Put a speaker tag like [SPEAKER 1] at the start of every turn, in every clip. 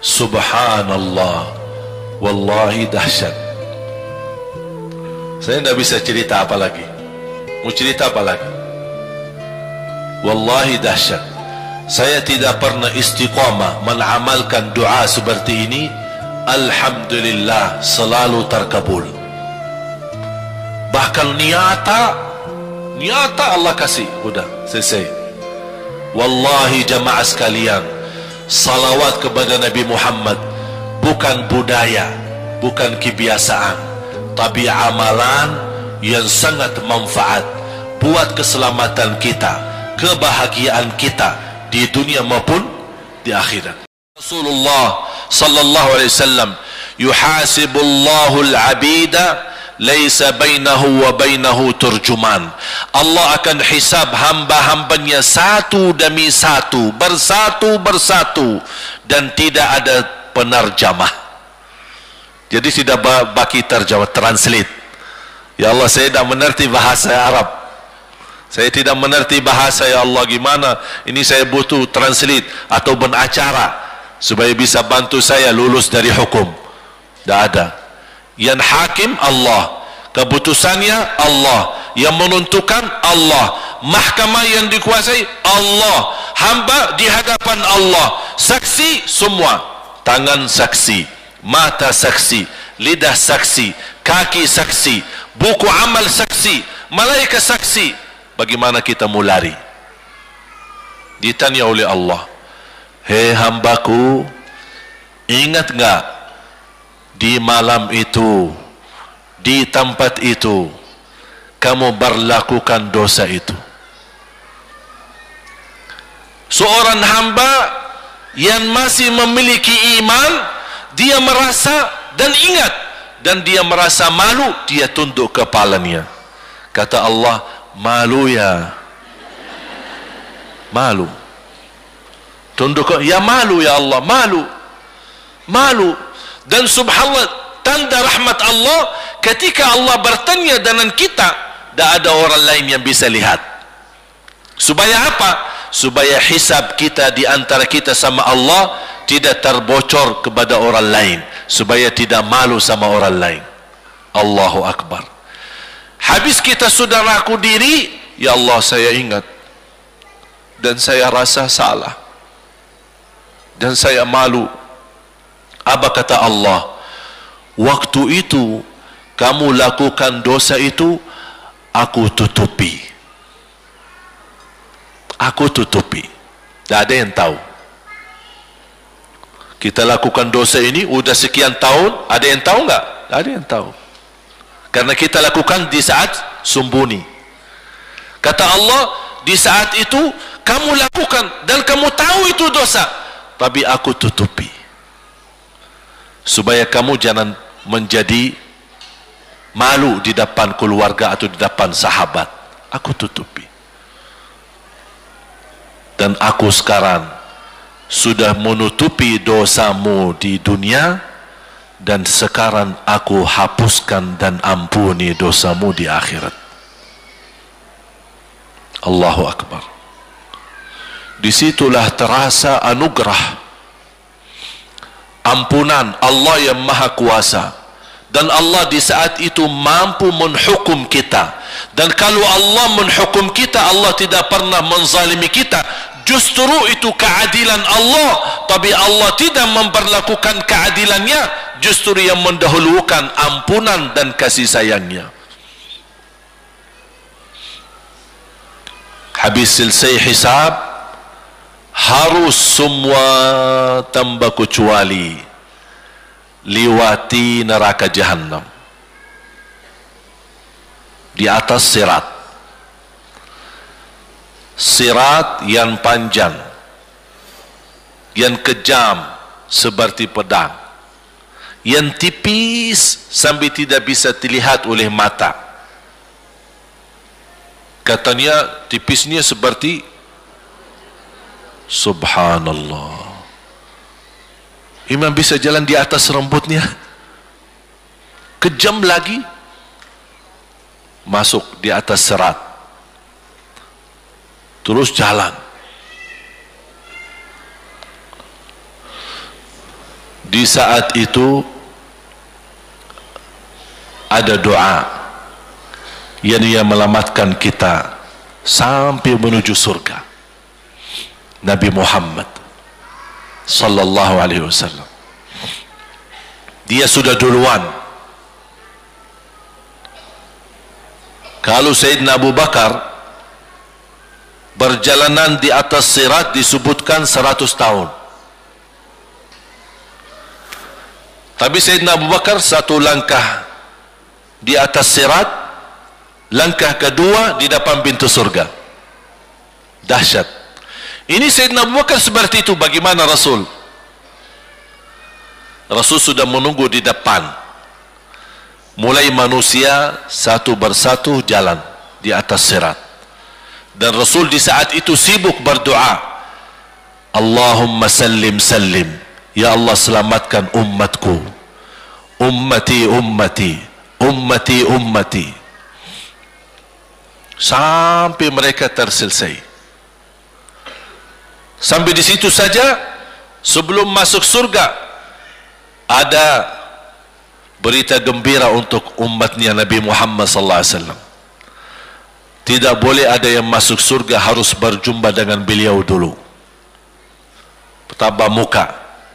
[SPEAKER 1] Subhanallah, wallahi dahsyat. Saya tidak bisa cerita apa lagi. Mau cerita apa lagi? Wallahi dahsyat. Saya tidak pernah istiqamah mengamalkan doa seperti ini. Alhamdulillah, selalu terkabul. Bahkan nyata Allah kasih. Udah selesai. Wallahi jamaah sekalian, salawat kepada Nabi Muhammad bukan budaya, bukan kebiasaan, tapi amalan yang sangat manfaat buat keselamatan kita, kebahagiaan kita di dunia maupun di akhirat. Rasulullah sallallahu alaihi wasallam, yuhasibullahu al-'abida laisa bainahu wa bainahu turjuman. Allah akan hisab hamba-hambanya satu demi satu, bersatu dan tidak ada penerjemah. Jadi tidak bagi terjemah, translate. Ya Allah, saya tidak mengerti bahasa Arab, saya tidak mengerti bahasa, ya Allah, gimana ini, saya butuh translate atau benacara supaya bisa bantu saya lulus dari hukum. Tidak ada. Yang hakim Allah, keputusannya Allah, yang menentukan Allah, mahkamah yang dikuasai Allah, hamba di hadapan Allah, saksi semua, tangan saksi, mata saksi, lidah saksi, kaki saksi, buku amal saksi, malaikat saksi. Bagaimana kita mau lari? Ditanya oleh Allah, hei hambaku, ingat enggak di malam itu, di tempat itu, kamu berlakukan dosa itu? Seorang hamba yang masih memiliki iman, dia merasa dan ingat, dan dia merasa malu, dia tunduk kepalanya. Kata Allah, malu ya, malu. Tunduk, ya malu ya Allah, malu. Dan subhanallah, tanda rahmat Allah, ketika Allah bertanya dengan kita, tidak ada orang lain yang bisa lihat. Supaya apa? Supaya hisab kita di antara kita sama Allah tidak terbocor kepada orang lain, supaya tidak malu sama orang lain. Allahu Akbar. Habis kita sudah raku diri, ya Allah, saya ingat dan saya rasa salah dan saya malu. Apa kata Allah? Waktu itu kamu lakukan dosa itu, aku tutupi. Aku tutupi. Tidak ada yang tahu. Kita lakukan dosa ini udah sekian tahun, ada yang tahu enggak? Tidak ada yang tahu. Karena kita lakukan di saat sembunyi. Kata Allah, di saat itu kamu lakukan dan kamu tahu itu dosa, tapi aku tutupi. Supaya kamu jangan menjadi malu di depan keluarga atau di depan sahabat. Aku tutupi. Dan aku sekarang sudah menutupi dosamu di dunia, dan sekarang aku hapuskan dan ampuni dosamu di akhirat. Allahu Akbar. Disitulah terasa anugerah ampunan Allah yang maha kuasa. Dan Allah di saat itu mampu menghukum kita. Dan kalau Allah menghukum kita, Allah tidak pernah menzalimi kita. Justru itu keadilan Allah. Tapi Allah tidak memperlakukan keadilannya, justru yang mendahulukan ampunan dan kasih sayangnya. Habis selesai hisab, harus semua tanpa kecuali liwati neraka Jahannam di atas sirat. Sirat yang panjang, yang kejam seperti pedang, yang tipis sampai tidak bisa dilihat oleh mata. Katanya tipisnya seperti, subhanallah, imam bisa jalan di atas rambutnya. Kejam lagi, masuk di atas serat, terus jalan. Di saat itu ada doa yang ia melamatkan kita sampai menuju surga. Nabi Muhammad sallallahu alaihi wasallam, dia sudah duluan. Kalau Sayyidina Abu Bakar perjalanan di atas sirat disebutkan 100 tahun, tapi Sayyidina Abu Bakar satu langkah di atas sirat, langkah kedua di depan pintu surga. Dahsyat. Ini Sayyidina Abu Bakar seperti itu. Bagaimana Rasul? Rasul sudah menunggu di depan. Mulai manusia satu persatu jalan di atas sirat. Dan Rasul di saat itu sibuk berdoa, Allahumma sallim sallim, ya Allah selamatkan umatku, ummati ummati, ummati ummati, sampai mereka terselesai. Sampai di situ saja. Sebelum masuk surga ada berita gembira untuk umatnya Nabi Muhammad sallallahu alaihi wasallam. Tidak boleh ada yang masuk surga harus berjumpa dengan beliau dulu, pertama muka,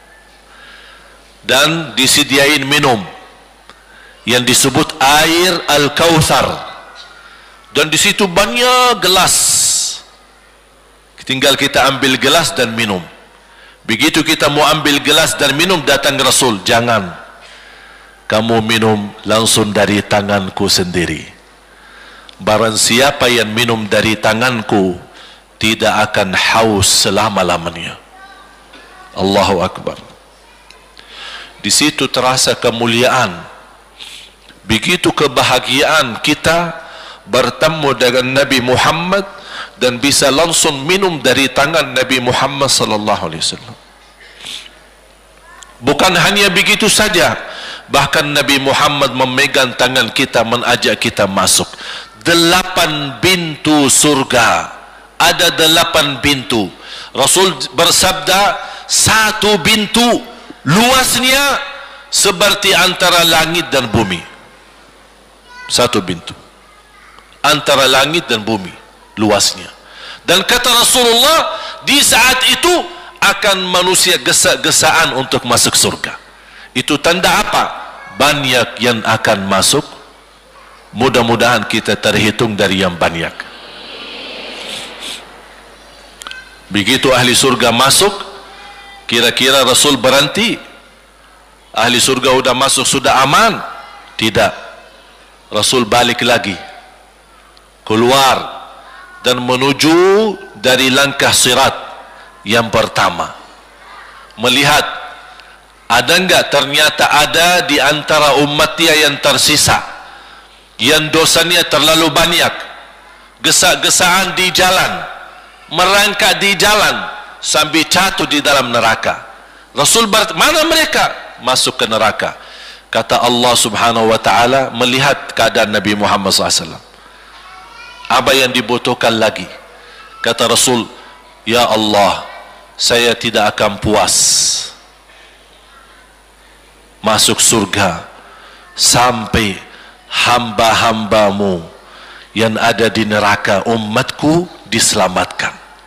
[SPEAKER 1] dan disediain minum yang disebut air Al-Kautsar, dan di situ banyak gelas. Tinggal kita ambil gelas dan minum. Begitu kita mau ambil gelas dan minum, datang Rasul, jangan kamu minum langsung dari tanganku sendiri. Barang siapa yang minum dari tanganku tidak akan haus selama-lamanya. Allahu Akbar. Di situ terasa kemuliaan. Begitu kebahagiaan kita bertemu dengan Nabi Muhammad dan bisa langsung minum dari tangan Nabi Muhammad sallallahu alaihi wasallam. Bukan hanya begitu saja, bahkan Nabi Muhammad memegang tangan kita, mengajak kita masuk 8 pintu surga. Ada 8 pintu. Rasul bersabda, satu pintu luasnya seperti antara langit dan bumi. Satu pintu antara langit dan bumi luasnya. Dan kata Rasulullah, di saat itu akan manusia gesa-gesaan untuk masuk surga. Itu tanda apa? Banyak yang akan masuk. Mudah-mudahan kita terhitung dari yang banyak. Begitu ahli surga masuk, kira-kira Rasul berhenti? Ahli surga sudah masuk, sudah aman? Tidak. Rasul balik lagi, keluar dan menuju dari langkah sirat yang pertama, melihat ada enggak ternyata ada di antara umatnya yang tersisa yang dosanya terlalu banyak, gesa-gesaan di jalan, merangkak di jalan sampai jatuh di dalam neraka. Rasul mana mereka? Masuk ke neraka. Kata Allah subhanahu wa ta'ala melihat keadaan Nabi Muhammad SAW, apa yang dibutuhkan lagi? Kata Rasul, ya Allah, saya tidak akan puas masuk surga sampai hamba-hambamu yang ada di neraka, umatku, diselamatkan.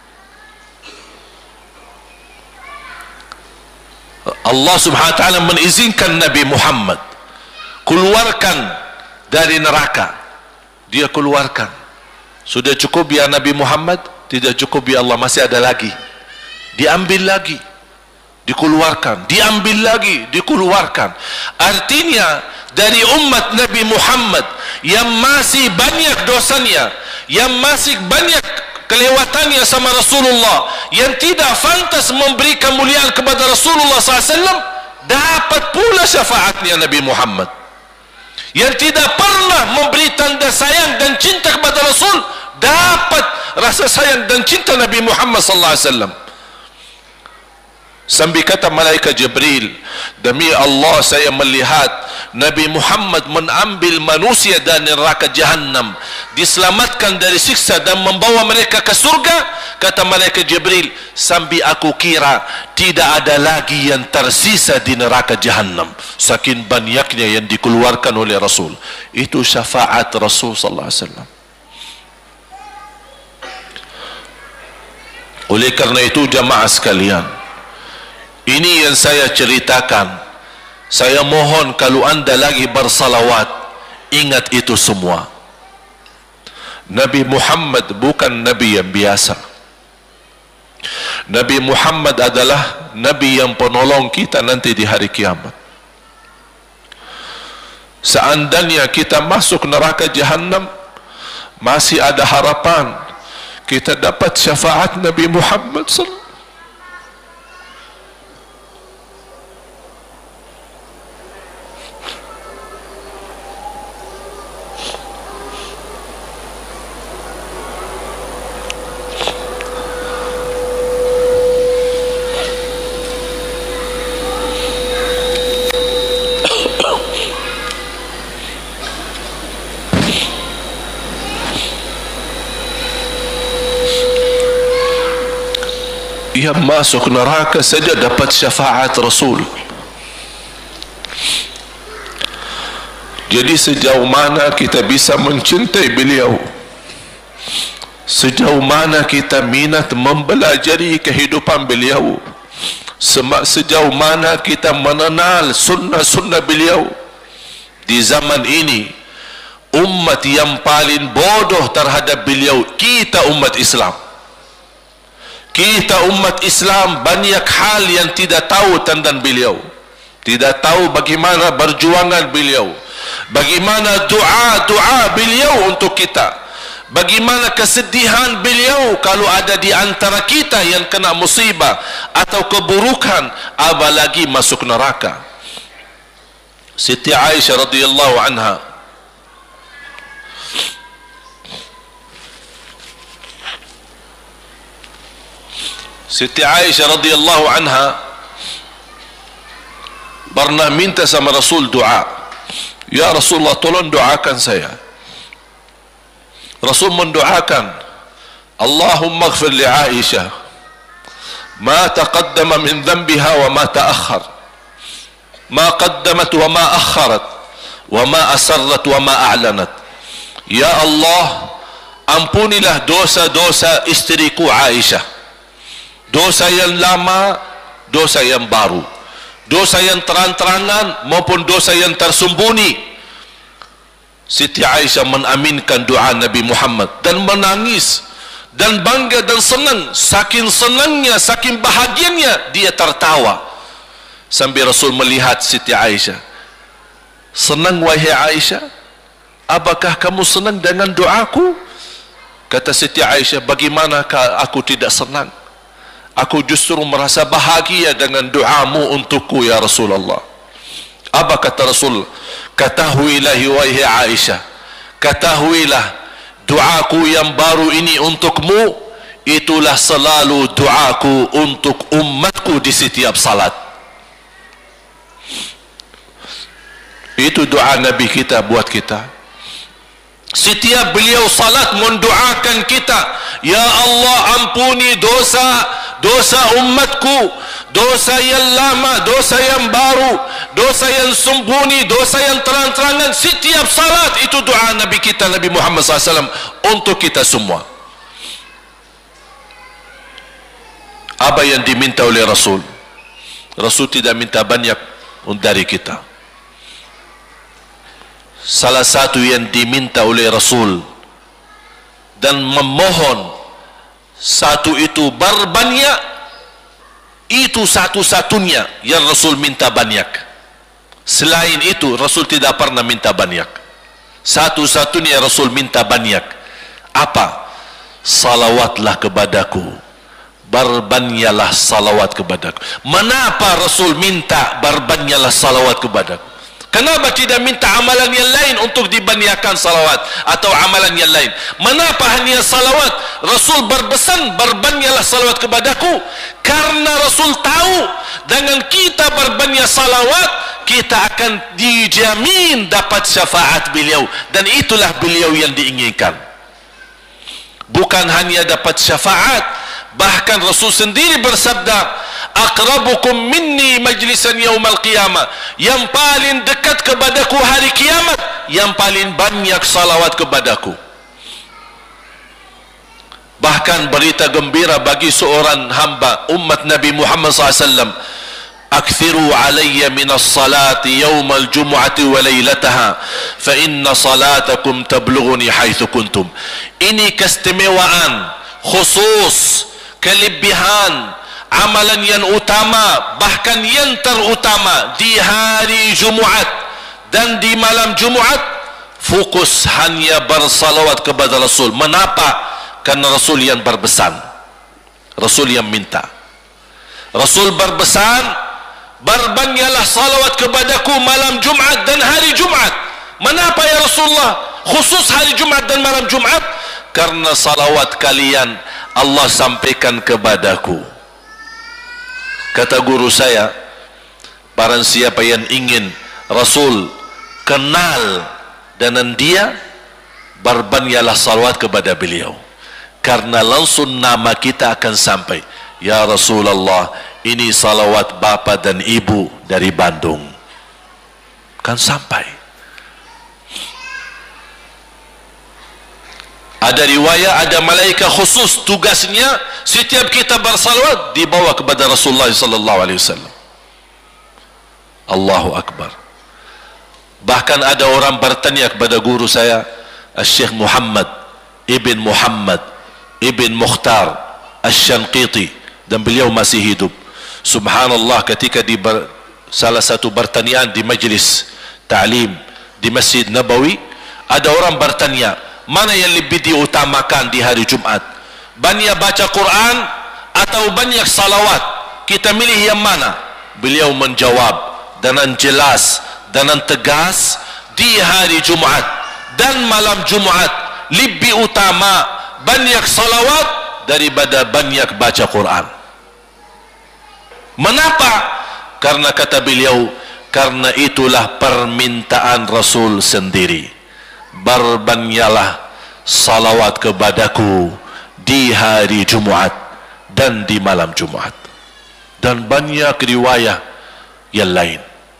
[SPEAKER 1] Allah subhanahu wa ta'ala mengizinkan Nabi Muhammad keluarkan dari neraka. Dia keluarkan. Sudah cukup ya Nabi Muhammad? Tidak cukup ya Allah, masih ada lagi. Diambil lagi, dikeluarkan, diambil lagi, dikeluarkan. Artinya dari umat Nabi Muhammad yang masih banyak dosanya, yang masih banyak kelewatannya sama Rasulullah, yang tidak pantas memberi kemuliaan kepada Rasulullah SAW, dapat pula syafaatnya Nabi Muhammad. Yang tidak pernah memberi tanda sayang dan cinta kepada Rasul, dapat rasa sayang dan cinta Nabi Muhammad SAW. Sambil kata malaikat Jibril, demi Allah saya melihat Nabi Muhammad mengambil manusia dari neraka Jahannam, diselamatkan dari siksa dan membawa mereka ke surga. Kata malaikat Jibril, sambil aku kira tidak ada lagi yang tersisa di neraka Jahannam, saking banyaknya yang dikeluarkan oleh Rasul. Itu syafaat Rasul sallallahu alaihi wasallam. Oleh karena itu jamaah sekalian, ini yang saya ceritakan. Saya mohon kalau anda lagi bersalawat, ingat itu semua. Nabi Muhammad bukan Nabi yang biasa. Nabi Muhammad adalah Nabi yang penolong kita nanti di hari kiamat. Seandainya kita masuk neraka Jahannam, masih ada harapan kita dapat syafaat Nabi Muhammad sallallahu. Dia masuk neraka saja dapat syafaat Rasul. Jadi sejauh mana kita bisa mencintai beliau, sejauh mana kita minat mempelajari kehidupan beliau, sejauh mana kita mengenal sunnah-sunnah beliau. Di zaman ini, umat yang paling bodoh terhadap beliau kita, umat Islam. Kita umat Islam banyak hal yang tidak tahu tentang beliau, tidak tahu bagaimana berjuangan beliau, bagaimana doa beliau untuk kita, bagaimana kesedihan beliau kalau ada di antara kita yang kena musibah atau keburukan, apalagi masuk neraka. Siti Aisyah radhiyallahu anha, Siti Aisyah radhiyallahu anha pernah minta sama Rasul doa. Ya Rasulullah, tolong doakan saya. Rasul mendoakan, Allahumma ighfir li Aisyah ma taqaddama min dhanbiha wa ma ta'akhkhar, ma qaddamat wa ma akharat, wa ma asarrat wa ma a'lanat. Ya Allah, ampunilah dosa-dosa istriku Aisyah, dosa yang lama, dosa yang baru, dosa yang terang-terangan maupun dosa yang tersembunyi. Siti Aisyah menaminkan doa Nabi Muhammad dan menangis dan bangga dan senang. Saking senangnya, saking bahagianya, dia tertawa sambil Rasul melihat Siti Aisyah. Senang wahai Aisyah? Apakah kamu senang dengan doaku? Kata Siti Aisyah, bagaimanakah aku tidak senang? Aku justru merasa bahagia dengan doamu untukku ya Rasulullah. Apa kata Rasul? Ketahuilah wahai Aisyah, ketahuilah doaku yang baru ini untukmu, itulah selalu doaku untuk umatku di setiap salat. Itu doa Nabi kita buat kita. Setiap beliau salat mendoakan kita, ya Allah ampuni dosa umatku, dosa yang lama, dosa yang baru, dosa yang sembunyi, dosa yang terang-terangan. Setiap salat itu doa Nabi kita, Nabi Muhammad SAW untuk kita semua. Apa yang diminta oleh Rasul? Rasul tidak minta banyak dari kita. Salah satu yang diminta oleh Rasul dan memohon, satu itu berbanyak, itu satu-satunya yang Rasul minta banyak. Selain itu Rasul tidak pernah minta banyak. Satu-satunya Rasul minta banyak. Apa? Salawatlah kepadaku, berbanyaklah salawat kepadaku. Mengapa Rasul minta berbanyaklah salawat kepadaku? Kenapa tidak minta amalan yang lain untuk dibanyakan salawat atau amalan yang lain? Mengapa hanya salawat? Rasul berpesan, berbanyaklah salawat kepadaku, karena Rasul tahu dengan kita berbanyak salawat kita akan dijamin dapat syafaat beliau, dan itulah beliau yang diinginkan. Bukan hanya dapat syafaat, bahkan Rasul sendiri bersabda, aqrabukum minni majlisan yaumal qiyamah, yang paling dekat kepadaku hari kiamat yang paling banyak salawat kepadaku. Bahkan berita gembira bagi seorang hamba umat Nabi Muhammad SAW, akthiru alayya minas salati yaumal jumu'ati wa laylataha fa inna salatakum tablughuni haitsu kuntum. Ini keistimewaan khusus, kelebihan, amalan yang utama, bahkan yang terutama di hari Jumaat dan di malam Jumaat, fokus hanya bersalawat kepada Rasul. Mengapa? Karena Rasul yang berpesan, Rasul yang minta. Rasul berpesan, berbanyaklah salawat kepadaku malam Jumaat dan hari Jumaat. Mengapa ya Rasulullah khusus hari Jumaat dan malam Jumaat? Karena salawat kalian Allah sampaikan kepadaku. Kata guru saya, barang siapa yang ingin Rasul kenal dengan dia, berbanyaklah salawat kepada beliau, karena langsung nama kita akan sampai. Ya Rasulullah, ini salawat bapa dan ibu dari Bandung, kan sampai. Ada riwayat, ada malaikat khusus tugasnya setiap kita bersalawat dibawa kepada Rasulullah sallallahu alaihi wasallam. Allahu akbar. Bahkan ada orang bertanya kepada guru saya, Syekh Muhammad ibn Mukhtar Asy-Syanqiti, dan beliau masih hidup. Subhanallah, ketika di salah satu pertanyaan di majlis ta'lim di Masjid Nabawi, ada orang bertanya, mana yang lebih diutamakan di hari Jumat? Banyak baca Quran atau banyak salawat? Kita milih yang mana? Beliau menjawab dengan jelas, dengan tegas, di hari Jumat dan malam Jumat lebih utama banyak salawat daripada banyak baca Quran. Mengapa? Karena kata beliau, karena itulah permintaan Rasul sendiri. Berbanyaklah salawat kepadaku di hari Jumaat dan di malam Jumaat. Dan banyak riwayat yang lain.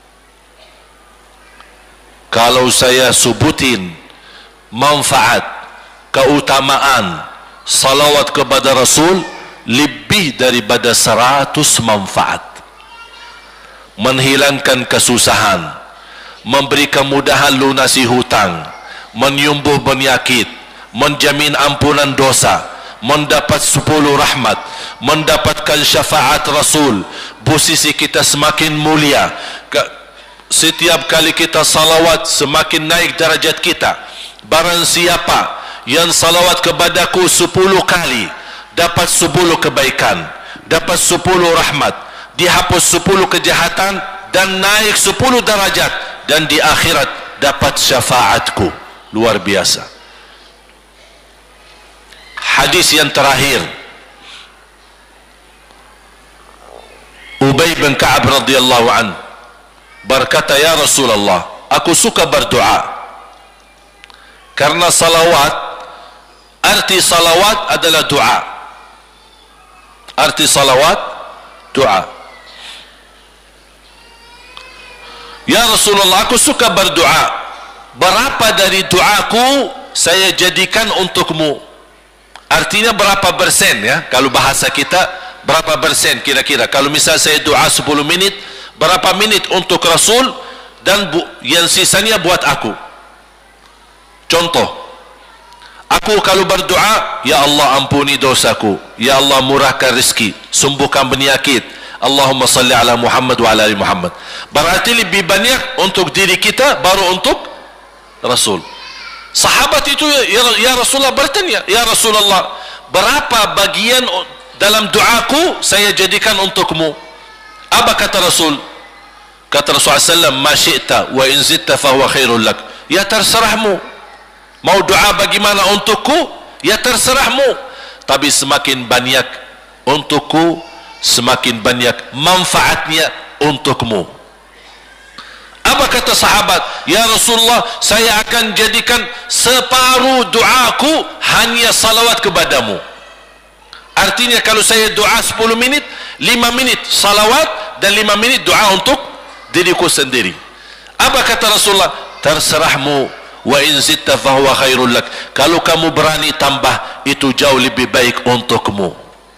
[SPEAKER 1] Kalau saya sebutin manfaat, keutamaan salawat kepada Rasul, lebih daripada 100 manfaat. Menghilangkan kesusahan, memberi kemudahan lunasi hutang, menyembuh penyakit, menjamin ampunan dosa, mendapat 10 rahmat, mendapatkan syafaat Rasul, posisi kita semakin mulia. Setiap kali kita salawat semakin naik darajat kita. Barang siapa yang salawat kepadaku 10 kali, dapat 10 kebaikan, dapat 10 rahmat, dihapus 10 kejahatan, dan naik 10 darajat, dan di akhirat dapat syafaatku. Luar biasa. Hadis yang terakhir, Ubay bin Ka'ab radhiyallahu an berkata, ya Rasulullah, aku suka berdoa, karena salawat, arti salawat adalah doa. Arti salawat doa. Ya Rasulullah, aku suka berdoa, berapa dari doaku saya jadikan untukmu? Artinya berapa persen ya? Kalau bahasa kita, berapa persen kira-kira? Kalau misal saya doa 10 menit, berapa menit untuk Rasul, dan yang sisanya buat aku? Contoh, aku kalau berdoa, ya Allah ampuni dosaku, ya Allah murahkan rezeki, sembuhkan penyakit, Allahumma salli ala Muhammad wa ala ali Muhammad. Berarti lebih banyak untuk diri kita, baru untuk Rasul. Sahabat itu, ya Rasulullah bertanya, ya Rasulullah, berapa bagian dalam doaku saya jadikan untukmu? Apa kata Rasul? Kata Rasulullah SAW, ma syi'ta wa in zitta fahuwa khairul lak. Ya terserahmu, mau doa bagaimana untukku, ya terserahmu, tapi semakin banyak untukku, semakin banyak manfaatnya untukmu. Apa kata sahabat? Ya Rasulullah, saya akan jadikan separuh doaku hanya salawat kepadamu. Artinya kalau saya doa 10 menit, 5 menit salawat dan 5 menit doa untuk diriku sendiri. Apa kata Rasulullah? Terserahmu, wa in zitta fahuwa khairul lak. Kalau kamu berani tambah, itu jauh lebih baik untukmu.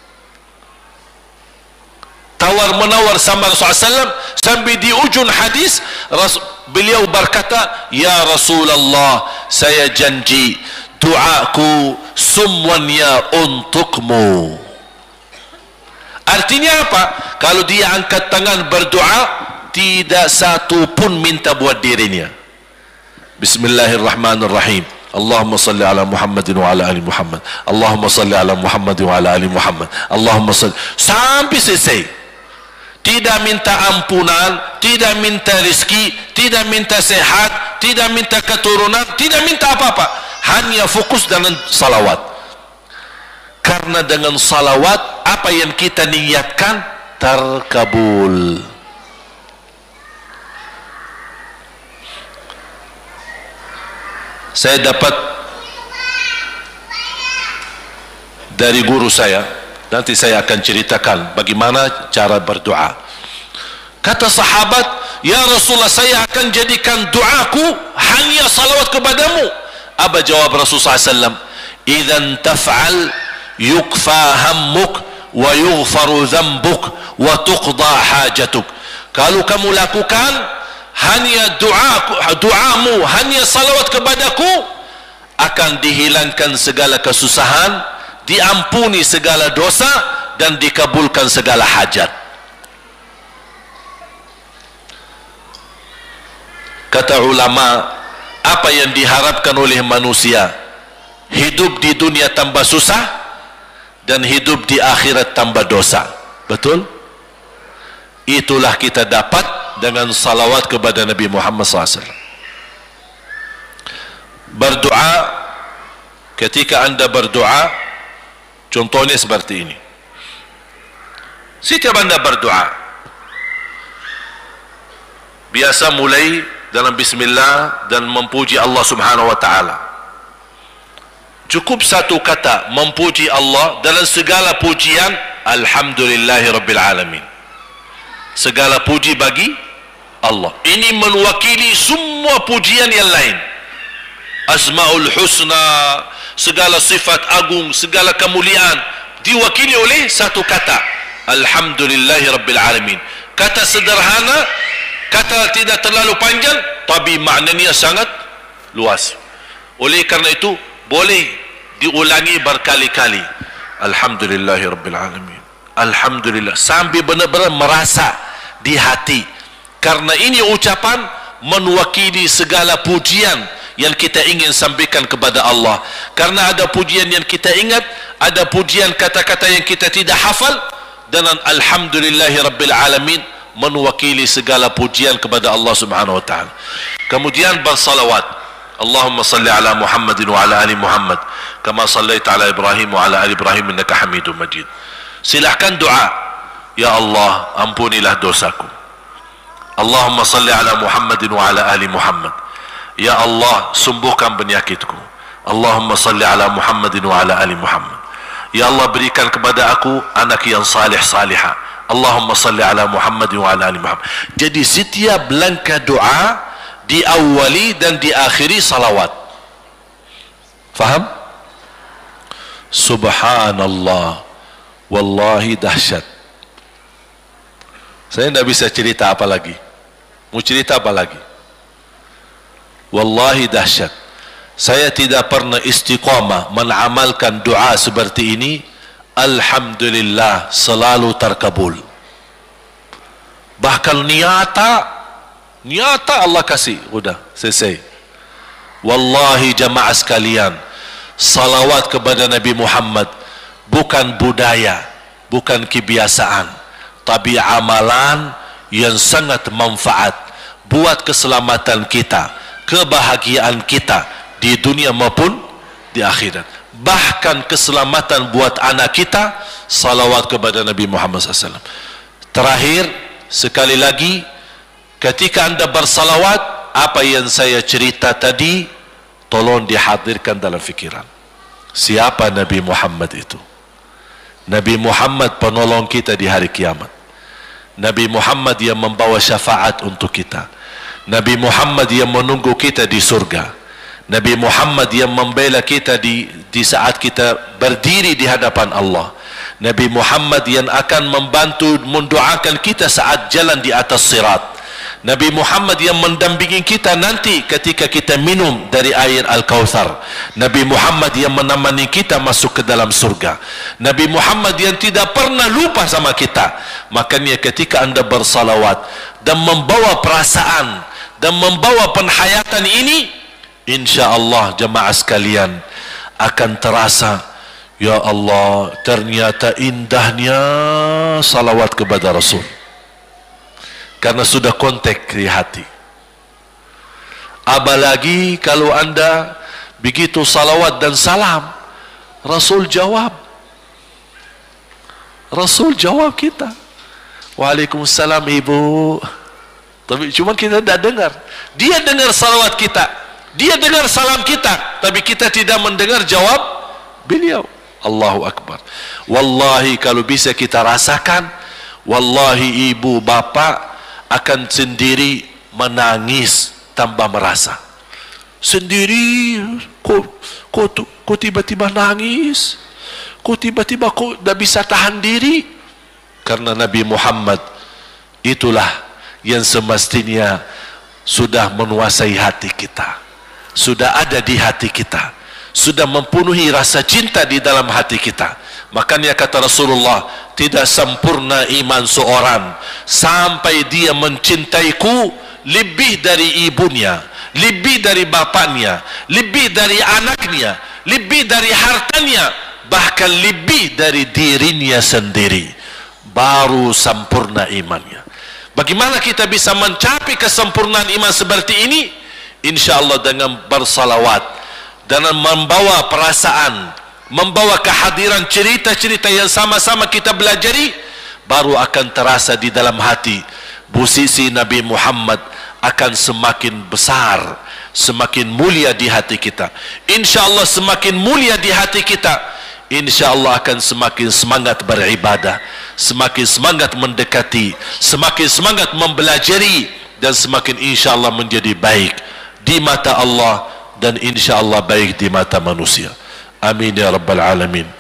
[SPEAKER 1] Tawar menawar sama Rasulullah SAW, sampai di ujung hadis beliau berkata, ya Rasulullah, saya janji doaku semuanya untukmu. Artinya apa? Kalau dia angkat tangan berdoa, tidak satu pun minta buat dirinya. Bismillahirrahmanirrahim. Allahumma salli ala Muhammadin wa ala ali Muhammad. Allahumma salli ala Muhammadin wa ala ali Muhammad. Allahumma salli, sampai selesai. Tidak minta ampunan, tidak minta rezeki, tidak minta sehat, tidak minta keturunan, tidak minta apa-apa. Hanya fokus dengan salawat. Karena dengan salawat, apa yang kita niatkan terkabul. Saya dapat dari guru saya, nanti saya akan ceritakan bagaimana cara berdoa. Kata sahabat, ya Rasulullah, saya akan jadikan doaku hanya salawat kepadamu. Apa jawab Rasulullah SAW? Idzan taf'al yukfa hammuk wa yughfaru dhanbuk wa tuqda hajatuk. Kalau kamu lakukan hanya doamu hanya salawat kepadaku, akan dihilangkan segala kesusahan, diampuni segala dosa, dan dikabulkan segala hajat. Kata ulama, apa yang diharapkan oleh manusia? Hidup di dunia tambah susah dan hidup di akhirat tambah dosa. Betul? Itulah kita dapat dengan salawat kepada Nabi Muhammad SAW. Berdoa, ketika anda berdoa, contohnya seperti ini. Setiap anda berdoa, biasa mulai dalam bismillah dan memuji Allah Subhanahu wa taala. Cukup satu kata memuji Allah dalam segala pujian, alhamdulillahirabbil alamin. Segala puji bagi Allah. Ini mewakili semua pujian yang lain. Asmaul husna, segala sifat agung, segala kemuliaan diwakili oleh satu kata, alhamdulillahirabbil alamin. Kata sederhana, kata tidak terlalu panjang, tapi maknanya sangat luas. Oleh karena itu boleh diulangi berkali-kali, alhamdulillahirabbil alamin, alhamdulillah, sampai benar-benar merasa di hati. Karena ini ucapan mewakili segala pujian yang kita ingin sampaikan kepada Allah. Karena ada pujian yang kita ingat, ada pujian kata-kata yang kita tidak hafal, dan alhamdulillahirabbil alamin mewakili segala pujian kepada Allah Subhanahu wa taala. Kemudian bersalawat, Allahumma salli ala Muhammadin wa ala ali Muhammad kama sallaita ala Ibrahim wa ala ali Ibrahim innaka Hamidum Majid. Silakan doa, ya Allah, ampunilah dosaku. Allahumma salli ala Muhammadin wa ala ali Muhammad. Ya Allah, sembuhkan penyakitku. Allahumma salli ala Muhammadin wa ala ali Muhammad. Ya Allah, berikan kepada aku anak yang salih salihah. Allahumma salli ala Muhammadin wa ala ali Muhammad. Jadi setiap langkah doa diawali dan diakhiri salawat. Faham? Subhanallah, wallahi dahsyat. Saya tidak bisa cerita apa lagi. Mau cerita apa lagi? Wallahi dahsyat. Saya tidak pernah istiqamah mengamalkan doa seperti ini. Alhamdulillah, selalu terkabul. Bahkan nyata Allah kasih, udah selesai. Wallahi jamaah sekalian, salawat kepada Nabi Muhammad bukan budaya, bukan kebiasaan, tapi amalan yang sangat manfaat buat keselamatan kita, kebahagiaan kita di dunia maupun di akhirat. Bahkan keselamatan buat anak kita, salawat kepada Nabi Muhammad SAW. Terakhir, sekali lagi, ketika anda bersalawat, apa yang saya cerita tadi, tolong dihadirkan dalam fikiran. Siapa Nabi Muhammad itu? Nabi Muhammad penolong kita di hari kiamat. Nabi Muhammad yang membawa syafaat untuk kita. Nabi Muhammad yang menunggu kita di surga. Nabi Muhammad yang membela kita di saat kita berdiri di hadapan Allah. Nabi Muhammad yang akan membantu mendoakan kita saat jalan di atas sirat. Nabi Muhammad yang mendampingi kita nanti ketika kita minum dari air Al-Kautsar. Nabi Muhammad yang menemani kita masuk ke dalam surga. Nabi Muhammad yang tidak pernah lupa sama kita. Makanya ketika anda bersalawat dan membawa perasaan dan membawa penghayatan ini, insya-Allah jemaah sekalian akan terasa, ya Allah, ternyata indahnya salawat kepada Rasul. Karena sudah kontak di hati. Apalagi kalau anda begitu salawat dan salam, Rasul jawab. Rasul jawab kita. Waalaikumsalam ibu. Tapi cuma kita tidak dengar. Dia dengar salawat kita, dia dengar salam kita, tapi kita tidak mendengar jawab beliau. Allahu Akbar. Wallahi kalau bisa kita rasakan, wallahi ibu bapa akan sendiri menangis tanpa merasa. Sendiri, kok tiba-tiba nangis, kok tiba-tiba kok tidak bisa tahan diri. Karena Nabi Muhammad itulah yang semestinya sudah menguasai hati kita, sudah ada di hati kita, sudah mempenuhi rasa cinta di dalam hati kita. Makanya kata Rasulullah, tidak sempurna iman seorang sampai dia mencintaiku lebih dari ibunya, lebih dari bapaknya, lebih dari anaknya, lebih dari hartanya, bahkan lebih dari dirinya sendiri. Baru sempurna imannya. Bagaimana kita bisa mencapai kesempurnaan iman seperti ini? InsyaAllah dengan bersalawat, dengan membawa perasaan, membawa kehadiran cerita-cerita yang sama-sama kita belajari, baru akan terasa di dalam hati posisi Nabi Muhammad akan semakin besar, semakin mulia di hati kita. InsyaAllah semakin mulia di hati kita, InsyaAllah akan semakin semangat beribadah, semakin semangat mendekati, semakin semangat mempelajari, dan semakin insyaAllah menjadi baik di mata Allah dan insyaAllah baik di mata manusia. Amin ya Rabbal Alamin.